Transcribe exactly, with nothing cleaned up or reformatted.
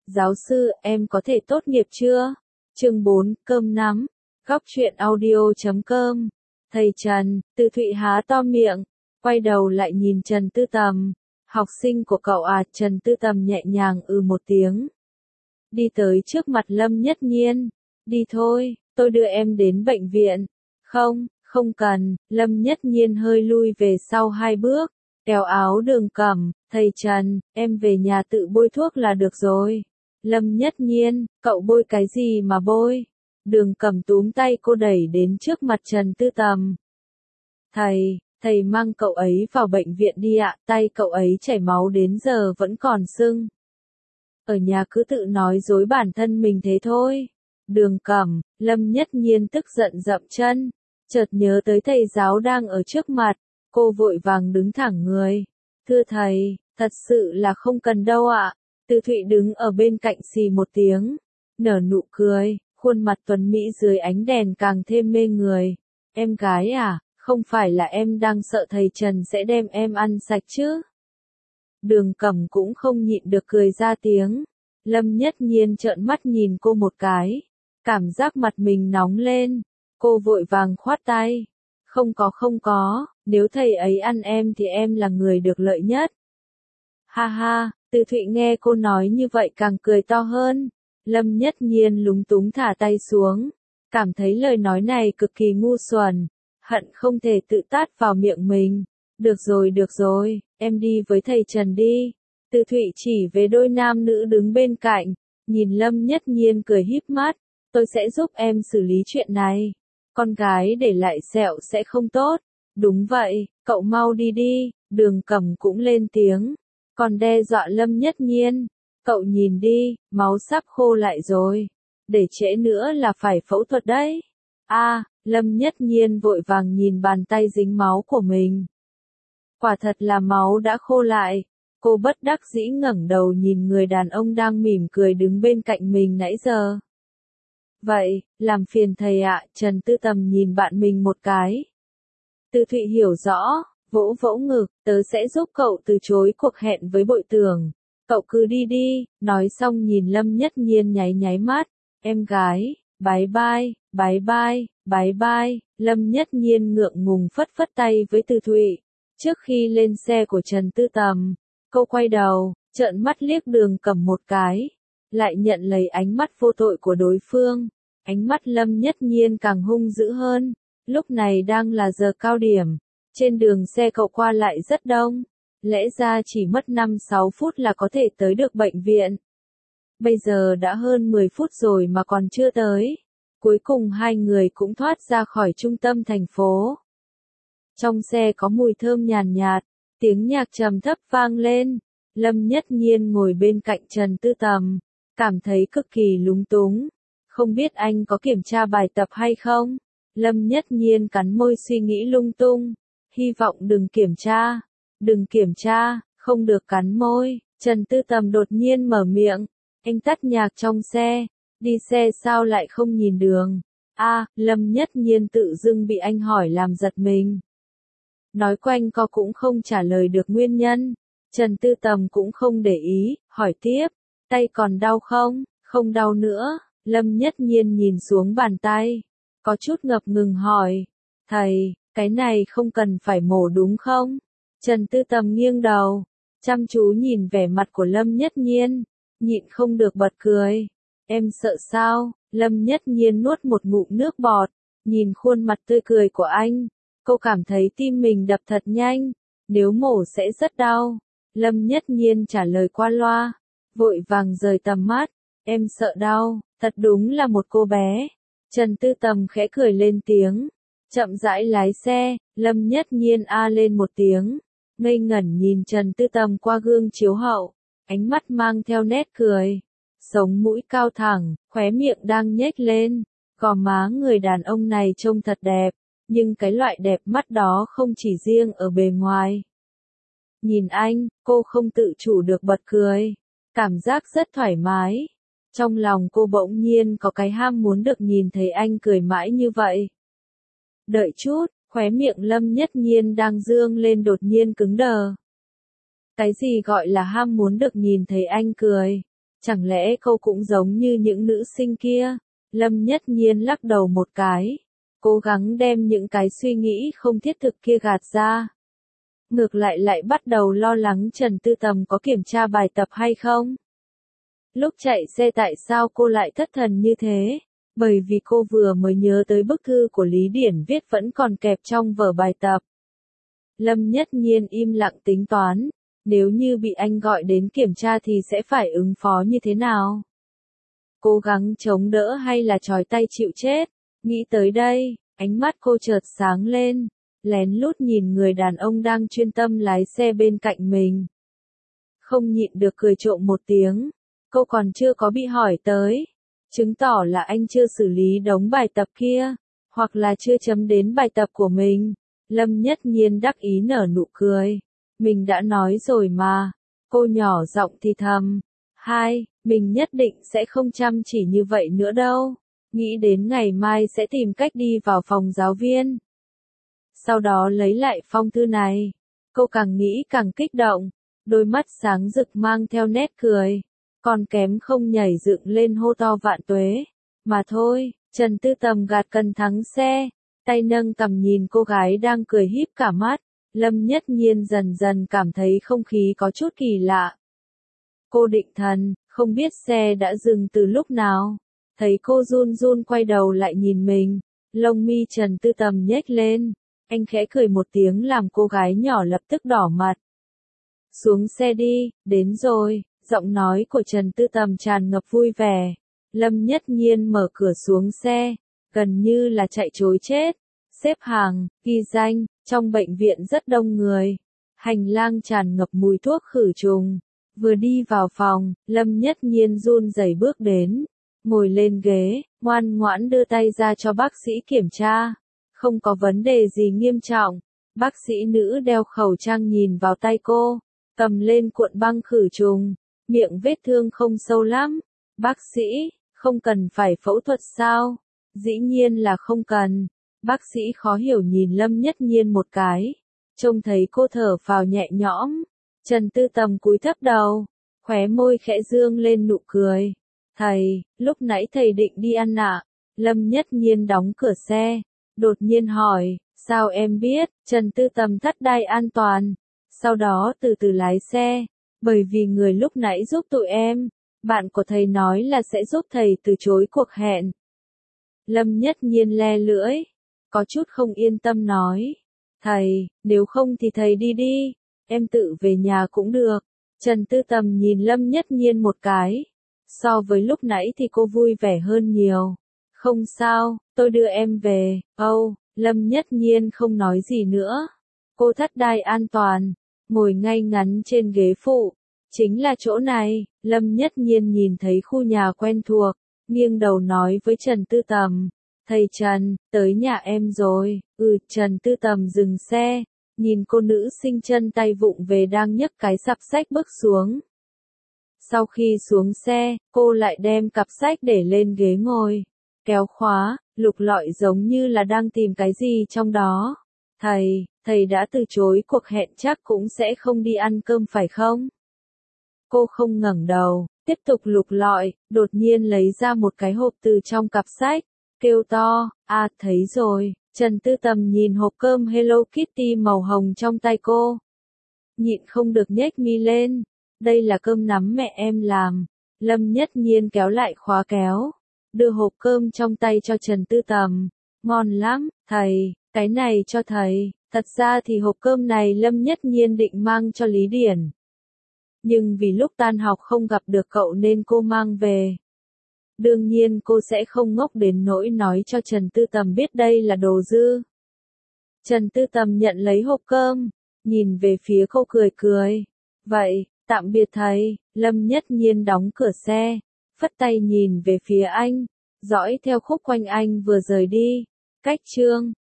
Giáo sư, em có thể tốt nghiệp chưa? Chương bốn, cơm nắm. Góc truyện audio chấm com. Thầy Trần, Từ Thụy há to miệng, quay đầu lại nhìn Trần Tư Tầm. Học sinh của cậu à? Trần Tư Tầm nhẹ nhàng ừ một tiếng. Đi tới trước mặt Lâm Nhất Nhiên. Đi thôi, tôi đưa em đến bệnh viện. Không, không cần. Lâm Nhất Nhiên hơi lui về sau hai bước, kéo áo Đường Cẩm. Thầy Trần, em về nhà tự bôi thuốc là được rồi. Lâm Nhất Nhiên, cậu bôi cái gì mà bôi? Đường Cẩm túm tay cô đẩy đến trước mặt Trần Tư Tầm. Thầy, thầy mang cậu ấy vào bệnh viện đi ạ, tay cậu ấy chảy máu đến giờ vẫn còn sưng. Ở nhà cứ tự nói dối bản thân mình thế thôi. Đường Cẩm, Lâm Nhất Nhiên tức giận dậm chân, chợt nhớ tới thầy giáo đang ở trước mặt, cô vội vàng đứng thẳng người. Thưa thầy, thật sự là không cần đâu ạ. Từ Thụy đứng ở bên cạnh xì một tiếng, nở nụ cười, khuôn mặt tuấn mỹ dưới ánh đèn càng thêm mê người. Em gái à, không phải là em đang sợ thầy Trần sẽ đem em ăn sạch chứ? Đường Cẩm cũng không nhịn được cười ra tiếng. Lâm Nhất Nhiên trợn mắt nhìn cô một cái, cảm giác mặt mình nóng lên, cô vội vàng khoát tay. Không có không có, nếu thầy ấy ăn em thì em là người được lợi nhất. Ha ha, Từ Thụy nghe cô nói như vậy càng cười to hơn. Lâm Nhất Nhiên lúng túng thả tay xuống, cảm thấy lời nói này cực kỳ ngu xuẩn, hận không thể tự tát vào miệng mình. Được rồi được rồi, em đi với thầy Trần đi. Từ Thụy chỉ về đôi nam nữ đứng bên cạnh, nhìn Lâm Nhất Nhiên cười híp mắt. Tôi sẽ giúp em xử lý chuyện này. Con gái để lại sẹo sẽ không tốt. Đúng vậy, cậu mau đi đi. Đường Cẩm cũng lên tiếng, còn đe dọa Lâm Nhất Nhiên. Cậu nhìn đi, máu sắp khô lại rồi. Để trễ nữa là phải phẫu thuật đấy. A, à, Lâm Nhất Nhiên vội vàng nhìn bàn tay dính máu của mình. Quả thật là máu đã khô lại. Cô bất đắc dĩ ngẩng đầu nhìn người đàn ông đang mỉm cười đứng bên cạnh mình nãy giờ. Vậy, làm phiền thầy ạ. Trần Tư Tầm nhìn bạn mình một cái. Từ Thụy hiểu rõ, vỗ vỗ ngực, tớ sẽ giúp cậu từ chối cuộc hẹn với Bội Tưởng. Cậu cứ đi đi. Nói xong nhìn Lâm Nhất Nhiên nháy nháy mắt. Em gái, bái bai, bái bai, bái bai. Lâm Nhất Nhiên ngượng ngùng phất phất tay với Từ Thụy. Trước khi lên xe của Trần Tư Tầm, cô quay đầu, trợn mắt liếc Đường Cẩm một cái, lại nhận lấy ánh mắt vô tội của đối phương. Ánh mắt Lâm Nhất Nhiên càng hung dữ hơn. Lúc này đang là giờ cao điểm, trên đường xe cộ qua lại rất đông, lẽ ra chỉ mất năm sáu phút là có thể tới được bệnh viện. Bây giờ đã hơn mười phút rồi mà còn chưa tới. Cuối cùng hai người cũng thoát ra khỏi trung tâm thành phố. Trong xe có mùi thơm nhàn nhạt, tiếng nhạc trầm thấp vang lên. Lâm Nhất Nhiên ngồi bên cạnh Trần Tư Tầm, cảm thấy cực kỳ lúng túng. Không biết anh có kiểm tra bài tập hay không? Lâm Nhất Nhiên cắn môi suy nghĩ lung tung. Hy vọng đừng kiểm tra. Đừng kiểm tra, không được cắn môi. Trần Tư Tầm đột nhiên mở miệng. Anh tắt nhạc trong xe. Đi xe sao lại không nhìn đường? A, à, Lâm Nhất Nhiên tự dưng bị anh hỏi làm giật mình. Nói quanh co cũng không trả lời được nguyên nhân. Trần Tư Tầm cũng không để ý, hỏi tiếp. Tay còn đau không? Không đau nữa. Lâm Nhất Nhiên nhìn xuống bàn tay, có chút ngập ngừng hỏi. Thầy, cái này không cần phải mổ đúng không? Trần Tư Tầm nghiêng đầu, chăm chú nhìn vẻ mặt của Lâm Nhất Nhiên, nhịn không được bật cười. Em sợ sao? Lâm Nhất Nhiên nuốt một ngụm nước bọt, nhìn khuôn mặt tươi cười của anh. Cô cảm thấy tim mình đập thật nhanh, nếu mổ sẽ rất đau. Lâm Nhất Nhiên trả lời qua loa, vội vàng rời tầm mắt. Em sợ đau, thật đúng là một cô bé. Trần Tư Tầm khẽ cười lên tiếng, chậm rãi lái xe. Lâm Nhất Nhiên a lên một tiếng, ngây ngẩn nhìn Trần Tư Tầm qua gương chiếu hậu, ánh mắt mang theo nét cười, sống mũi cao thẳng, khóe miệng đang nhếch lên, gò má người đàn ông này trông thật đẹp, nhưng cái loại đẹp mắt đó không chỉ riêng ở bề ngoài. Nhìn anh, cô không tự chủ được bật cười, cảm giác rất thoải mái. Trong lòng cô bỗng nhiên có cái ham muốn được nhìn thấy anh cười mãi như vậy. Đợi chút, khóe miệng Lâm Nhất Nhiên đang dương lên đột nhiên cứng đờ. Cái gì gọi là ham muốn được nhìn thấy anh cười? Chẳng lẽ cô cũng giống như những nữ sinh kia? Lâm Nhất Nhiên lắc đầu một cái, cố gắng đem những cái suy nghĩ không thiết thực kia gạt ra. Ngược lại lại bắt đầu lo lắng Trần Tư Tầm có kiểm tra bài tập hay không. Lúc chạy xe tại sao cô lại thất thần như thế? Bởi vì cô vừa mới nhớ tới bức thư của Lý Điển viết vẫn còn kẹp trong vở bài tập. Lâm Nhất Nhiên im lặng tính toán, nếu như bị anh gọi đến kiểm tra thì sẽ phải ứng phó như thế nào? Cố gắng chống đỡ hay là trói tay chịu chết? Nghĩ tới đây, ánh mắt cô chợt sáng lên, lén lút nhìn người đàn ông đang chuyên tâm lái xe bên cạnh mình. Không nhịn được cười trộm một tiếng, cô còn chưa có bị hỏi tới, chứng tỏ là anh chưa xử lý đống bài tập kia, hoặc là chưa chấm đến bài tập của mình. Lâm Nhất Nhiên đắc ý nở nụ cười, mình đã nói rồi mà, cô nhỏ giọng thì thầm, hai, mình nhất định sẽ không chăm chỉ như vậy nữa đâu, nghĩ đến ngày mai sẽ tìm cách đi vào phòng giáo viên. Sau đó lấy lại phong thư này, cô càng nghĩ càng kích động, đôi mắt sáng rực mang theo nét cười, còn kém không nhảy dựng lên hô to vạn tuế, mà thôi. Trần Tư Tầm gạt cần thắng xe, tay nâng cằm nhìn cô gái đang cười híp cả mắt, Lâm Nhất Nhiên dần dần cảm thấy không khí có chút kỳ lạ. Cô định thần, không biết xe đã dừng từ lúc nào, thấy cô run run quay đầu lại nhìn mình, lông mi Trần Tư Tầm nhếch lên, anh khẽ cười một tiếng làm cô gái nhỏ lập tức đỏ mặt. Xuống xe đi, đến rồi, giọng nói của Trần Tư Tầm tràn ngập vui vẻ. Lâm Nhất Nhiên mở cửa xuống xe, gần như là chạy trối chết, xếp hàng, ghi danh, trong bệnh viện rất đông người, hành lang tràn ngập mùi thuốc khử trùng. Vừa đi vào phòng, Lâm Nhất Nhiên run rẩy bước đến, ngồi lên ghế, ngoan ngoãn đưa tay ra cho bác sĩ kiểm tra. Không có vấn đề gì nghiêm trọng, bác sĩ nữ đeo khẩu trang nhìn vào tay cô, cầm lên cuộn băng khử trùng, miệng vết thương không sâu lắm. Bác sĩ, không cần phải phẫu thuật sao? Dĩ nhiên là không cần. Bác sĩ khó hiểu nhìn Lâm Nhất Nhiên một cái, trông thấy cô thở phào nhẹ nhõm. Trần Tư Tầm cúi thấp đầu, khóe môi khẽ dương lên nụ cười. Thầy, lúc nãy thầy định đi ăn ạ? Lâm Nhất Nhiên đóng cửa xe, đột nhiên hỏi, sao em biết? Trần Tư Tầm thắt đai an toàn, sau đó từ từ lái xe, bởi vì người lúc nãy giúp tụi em, bạn của thầy nói là sẽ giúp thầy từ chối cuộc hẹn. Lâm Nhất Nhiên le lưỡi, có chút không yên tâm nói, thầy, nếu không thì thầy đi đi, em tự về nhà cũng được. Trần Tư Tầm nhìn Lâm Nhất Nhiên một cái, so với lúc nãy thì cô vui vẻ hơn nhiều. Không sao, tôi đưa em về. Âu, oh, Lâm Nhất Nhiên không nói gì nữa. Cô thắt đai an toàn, ngồi ngay ngắn trên ghế phụ. Chính là chỗ này. Lâm Nhất Nhiên nhìn thấy khu nhà quen thuộc, nghiêng đầu nói với Trần Tư Tầm, thầy Trần, tới nhà em rồi. Ừ, Trần Tư Tầm dừng xe, nhìn cô nữ sinh chân tay vụng về đang nhấc cái cặp sách bước xuống. Sau khi xuống xe, cô lại đem cặp sách để lên ghế ngồi, kéo khóa, lục lọi giống như là đang tìm cái gì trong đó. Thầy, thầy đã từ chối cuộc hẹn chắc cũng sẽ không đi ăn cơm phải không? Cô không ngẩng đầu, tiếp tục lục lọi, đột nhiên lấy ra một cái hộp từ trong cặp sách, kêu to, à thấy rồi. Trần Tư Tầm nhìn hộp cơm Hello Kitty màu hồng trong tay cô, nhịn không được nhếch mi lên, đây là cơm nắm mẹ em làm. Lâm Nhất Nhiên kéo lại khóa kéo, đưa hộp cơm trong tay cho Trần Tư Tầm, ngon lắm, thầy, cái này cho thầy. Thật ra thì hộp cơm này Lâm Nhất Nhiên định mang cho Lý Điển, nhưng vì lúc tan học không gặp được cậu nên cô mang về. Đương nhiên cô sẽ không ngốc đến nỗi nói cho Trần Tư Tầm biết đây là đồ dư. Trần Tư Tầm nhận lấy hộp cơm, nhìn về phía cô cười cười. Vậy, tạm biệt thầy. Lâm Nhất Nhiên đóng cửa xe, phất tay nhìn về phía anh, dõi theo khúc quanh anh vừa rời đi. Cách chương